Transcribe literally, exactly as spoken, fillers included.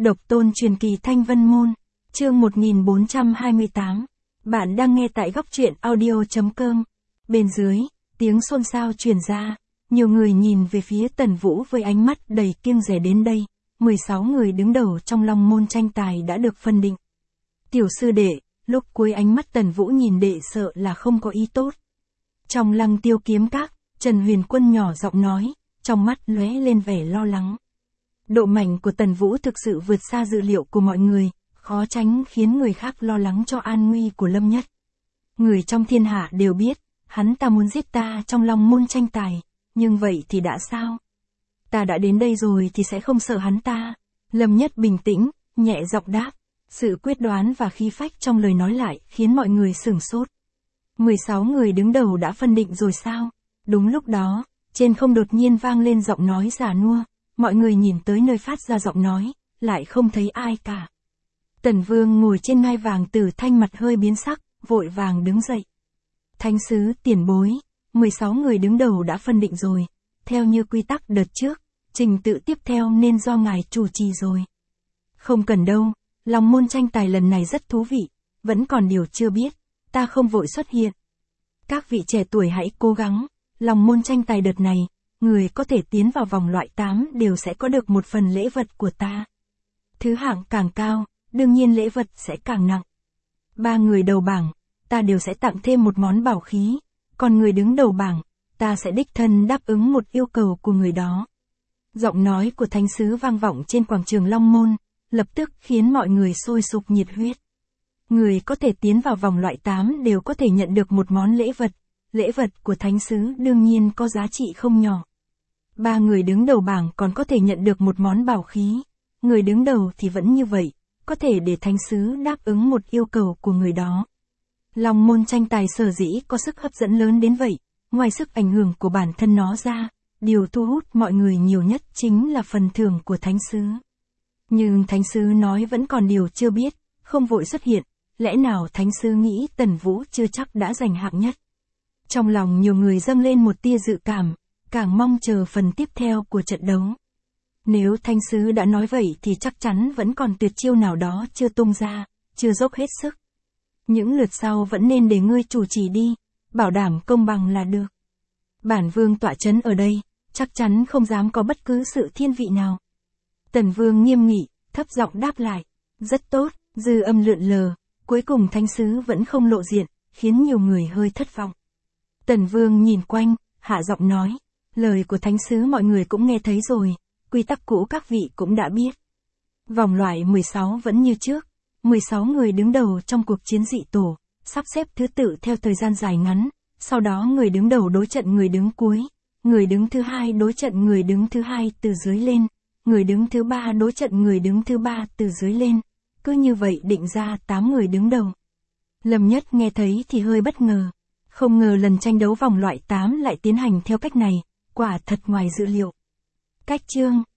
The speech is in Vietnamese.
Độc tôn truyền kỳ Thanh Vân Môn, chương một nghìn bốn trăm hai mươi tám. Bạn đang nghe tại góc truyện audio.com. Bên dưới, tiếng xôn xao truyền ra, nhiều người nhìn về phía Tần Vũ với ánh mắt đầy kiêng dè đến đây. mười sáu người đứng đầu trong Long Môn tranh tài đã được phân định. Tiểu sư đệ, lúc cuối ánh mắt Tần Vũ nhìn đệ sợ là không có ý tốt. Trong Lăng Tiêu kiếm các, Trần Huyền Quân nhỏ giọng nói, trong mắt lóe lên vẻ lo lắng. Độ mạnh của Tần Vũ thực sự vượt xa dự liệu của mọi người, khó tránh khiến người khác lo lắng cho an nguy của Lâm Nhất. Người trong thiên hạ đều biết, hắn ta muốn giết ta trong Long Môn tranh tài, nhưng vậy thì đã sao? Ta đã đến đây rồi thì sẽ không sợ hắn ta. Lâm Nhất bình tĩnh, nhẹ giọng đáp. Sự quyết đoán và khí phách trong lời nói lại khiến mọi người sửng sốt. mười sáu người đứng đầu đã phân định rồi sao? Đúng lúc đó, trên không đột nhiên vang lên giọng nói già nua. Mọi người nhìn tới nơi phát ra giọng nói, lại không thấy ai cả. Tần Vương ngồi trên ngai vàng Tử Thanh mặt hơi biến sắc, vội vàng đứng dậy. Thánh sứ tiền bối, mười sáu người đứng đầu đã phân định rồi. Theo như quy tắc đợt trước, trình tự tiếp theo nên do ngài chủ trì rồi. Không cần đâu, Long Môn tranh tài lần này rất thú vị, vẫn còn điều chưa biết, ta không vội xuất hiện. Các vị trẻ tuổi hãy cố gắng, Long Môn tranh tài đợt này, người có thể tiến vào vòng loại tám đều sẽ có được một phần lễ vật của ta. Thứ hạng càng cao, đương nhiên lễ vật sẽ càng nặng. Ba người đầu bảng, ta đều sẽ tặng thêm một món bảo khí, còn người đứng đầu bảng, ta sẽ đích thân đáp ứng một yêu cầu của người đó. Giọng nói của thánh sứ vang vọng trên quảng trường Long Môn, lập tức khiến mọi người sôi sục nhiệt huyết. Người có thể tiến vào vòng loại tám đều có thể nhận được một món lễ vật, lễ vật của thánh sứ đương nhiên có giá trị không nhỏ. Ba người đứng đầu bảng còn có thể nhận được một món bảo khí, người đứng đầu thì vẫn như vậy, có thể để thánh sứ đáp ứng một yêu cầu của người đó. Long Môn tranh tài sở dĩ có sức hấp dẫn lớn đến vậy, ngoài sức ảnh hưởng của bản thân nó ra, điều thu hút mọi người nhiều nhất chính là phần thưởng của thánh sứ. Nhưng thánh sứ nói vẫn còn điều chưa biết, không vội xuất hiện, lẽ nào thánh sứ nghĩ Tần Vũ chưa chắc đã giành hạng nhất. Trong lòng nhiều người dâng lên một tia dự cảm, càng mong chờ phần tiếp theo của trận đấu. Nếu thánh sứ đã nói vậy thì chắc chắn vẫn còn tuyệt chiêu nào đó chưa tung ra, chưa dốc hết sức. Những lượt sau vẫn nên để ngươi chủ trì đi, bảo đảm công bằng là được. Bản vương tọa trấn ở đây, chắc chắn không dám có bất cứ sự thiên vị nào. Tần Vương nghiêm nghị, thấp giọng đáp lại. Rất tốt, dư âm lượn lờ, cuối cùng thánh sứ vẫn không lộ diện, khiến nhiều người hơi thất vọng. Tần Vương nhìn quanh, hạ giọng nói. Lời của thánh sứ mọi người cũng nghe thấy rồi, quy tắc cũ các vị cũng đã biết. Vòng loại mười sáu vẫn như trước, mười sáu người đứng đầu trong cuộc chiến dị tổ, sắp xếp thứ tự theo thời gian dài ngắn, sau đó người đứng đầu đối trận người đứng cuối, người đứng thứ hai đối trận người đứng thứ hai từ dưới lên, người đứng thứ ba đối trận người đứng thứ ba từ dưới lên, cứ như vậy định ra tám người đứng đầu. Lâm Nhất nghe thấy thì hơi bất ngờ, không ngờ lần tranh đấu vòng loại tám lại tiến hành theo cách này, quả thật ngoài dự liệu. Cách chương